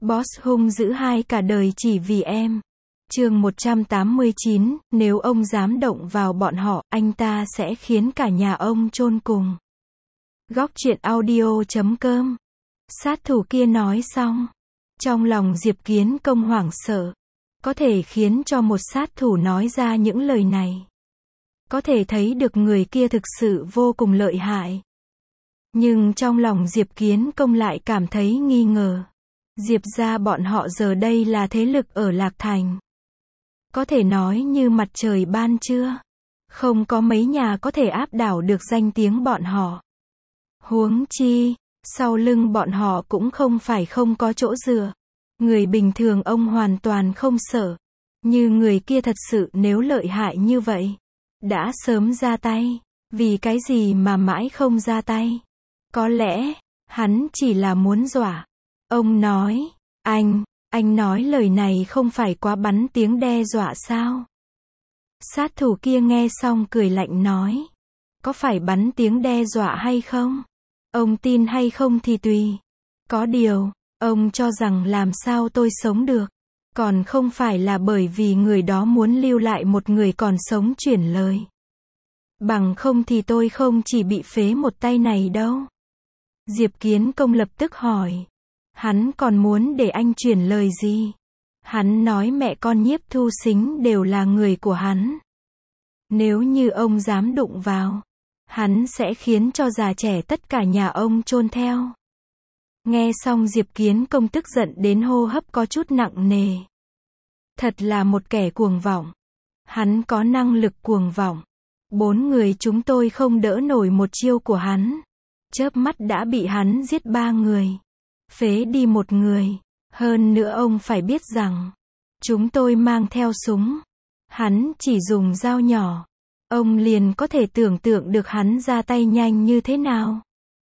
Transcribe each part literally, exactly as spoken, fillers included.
Boss hung dữ hai cả đời chỉ vì em. Chương một trăm tám mươi chín, nếu ông dám động vào bọn họ, anh ta sẽ khiến cả nhà ông chôn cùng. Góc truyện audio chấm com. Sát thủ kia nói xong. Trong lòng Diệp Kiến Công hoảng sợ. Có thể khiến cho một sát thủ nói ra những lời này. Có thể thấy được người kia thực sự vô cùng lợi hại. Nhưng trong lòng Diệp Kiến Công lại cảm thấy nghi ngờ. Diệp gia bọn họ giờ đây là thế lực ở Lạc Thành. Có thể nói như mặt trời ban trưa. Không có mấy nhà có thể áp đảo được danh tiếng bọn họ. Huống chi, sau lưng bọn họ cũng không phải không có chỗ dựa. Người bình thường ông hoàn toàn không sợ. Như người kia thật sự nếu lợi hại như vậy, đã sớm ra tay. Vì cái gì mà mãi không ra tay? Có lẽ, hắn chỉ là muốn dọa. Ông nói, anh, anh nói lời này không phải quá bắn tiếng đe dọa sao? Sát thủ kia nghe xong cười lạnh nói, có phải bắn tiếng đe dọa hay không? Ông tin hay không thì tùy. Có điều, ông cho rằng làm sao tôi sống được? Còn không phải là bởi vì người đó muốn lưu lại một người còn sống chuyển lời. Bằng không thì tôi không chỉ bị phế một tay này đâu. Diệp Kiến Công lập tức hỏi. Hắn còn muốn để anh chuyển lời gì? Hắn nói mẹ con Nhiếp Thu Sính đều là người của hắn. Nếu như ông dám đụng vào, hắn sẽ khiến cho già trẻ tất cả nhà ông chôn theo. Nghe xong Diệp Kiến Công tức giận đến hô hấp có chút nặng nề. Thật là một kẻ cuồng vọng. Hắn có năng lực cuồng vọng. Bốn người chúng tôi không đỡ nổi một chiêu của hắn. Chớp mắt đã bị hắn giết ba người. Phế đi một người. Hơn nữa ông phải biết rằng, chúng tôi mang theo súng. Hắn chỉ dùng dao nhỏ. Ông liền có thể tưởng tượng được hắn ra tay nhanh như thế nào.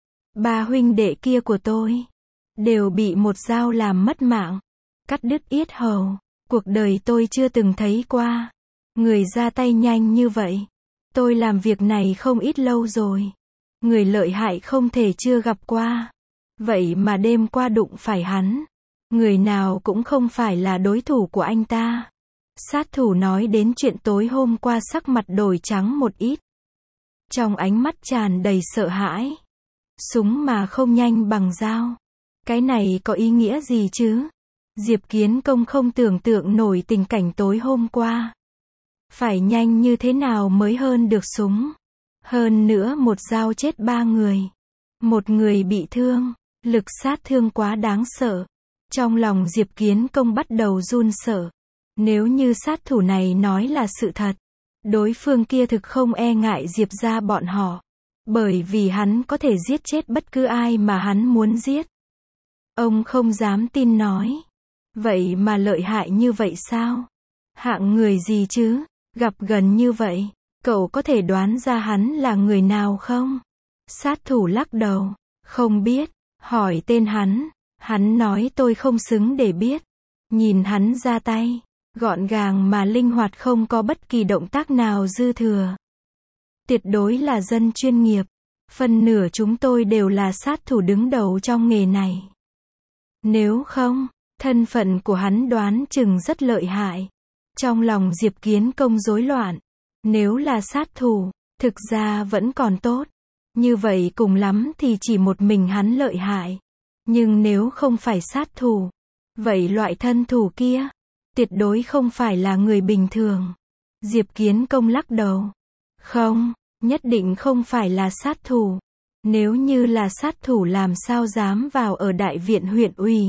Ba huynh đệ kia của tôi đều bị một dao làm mất mạng, cắt đứt yết hầu. Cuộc đời tôi chưa từng thấy qua người ra tay nhanh như vậy. Tôi làm việc này không ít lâu rồi. Người lợi hại không thể chưa gặp qua. Vậy mà đêm qua đụng phải hắn. Người nào cũng không phải là đối thủ của anh ta. Sát thủ nói đến chuyện tối hôm qua sắc mặt đổi trắng một ít. Trong ánh mắt tràn đầy sợ hãi. Súng mà không nhanh bằng dao. Cái này có ý nghĩa gì chứ? Diệp Kiến Công không tưởng tượng nổi tình cảnh tối hôm qua. Phải nhanh như thế nào mới hơn được súng. Hơn nữa một dao chết ba người. Một người bị thương. Lực sát thương quá đáng sợ. Trong lòng Diệp Kiến Công bắt đầu run sợ. Nếu như sát thủ này nói là sự thật, đối phương kia thực không e ngại Diệp gia bọn họ. Bởi vì hắn có thể giết chết bất cứ ai mà hắn muốn giết. Ông không dám tin nói. Vậy mà lợi hại như vậy sao? Hạng người gì chứ? Gặp gần như vậy, cậu có thể đoán ra hắn là người nào không? Sát thủ lắc đầu. Không biết. Hỏi tên hắn. Hắn nói tôi không xứng để biết. Nhìn hắn ra tay. Gọn gàng mà linh hoạt, không có bất kỳ động tác nào dư thừa. Tuyệt đối là dân chuyên nghiệp. Phần nửa chúng tôi đều là sát thủ đứng đầu trong nghề này. Nếu không, thân phận của hắn đoán chừng rất lợi hại. Trong lòng Diệp Kiến Công rối loạn. Nếu là sát thủ, thực ra vẫn còn tốt. Như vậy cùng lắm thì chỉ một mình hắn lợi hại. Nhưng nếu không phải sát thủ, vậy loại thân thủ kia, tuyệt đối không phải là người bình thường. Diệp Kiến Công lắc đầu. Không, nhất định không phải là sát thủ. Nếu như là sát thủ làm sao dám vào ở đại viện huyện ủy.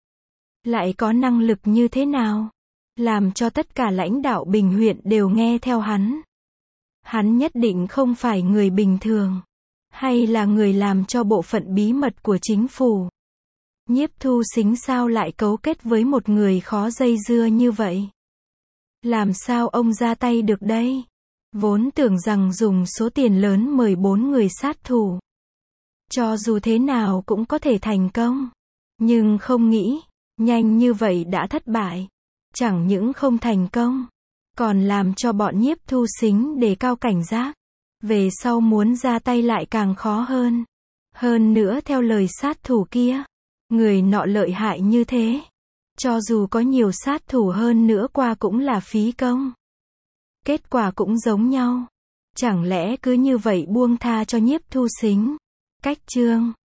Lại có năng lực như thế nào? Làm cho tất cả lãnh đạo Bình huyện đều nghe theo hắn. Hắn nhất định không phải người bình thường. Hay là người làm cho bộ phận bí mật của chính phủ. Nhiếp Thu Sính sao lại cấu kết với một người khó dây dưa như vậy? Làm sao ông ra tay được đây? Vốn tưởng rằng dùng số tiền lớn mời bốn người sát thủ. Cho dù thế nào cũng có thể thành công. Nhưng không nghĩ, nhanh như vậy đã thất bại. Chẳng những không thành công, còn làm cho bọn Nhiếp Thu Sính đề cao cảnh giác. Về sau muốn ra tay lại càng khó hơn. Hơn nữa theo lời sát thủ kia, người nọ lợi hại như thế, Cho dù có nhiều sát thủ hơn nữa qua cũng là phí công. Kết quả cũng giống nhau. Chẳng lẽ cứ như vậy buông tha cho Nhiếp Thu Xính? Cách chương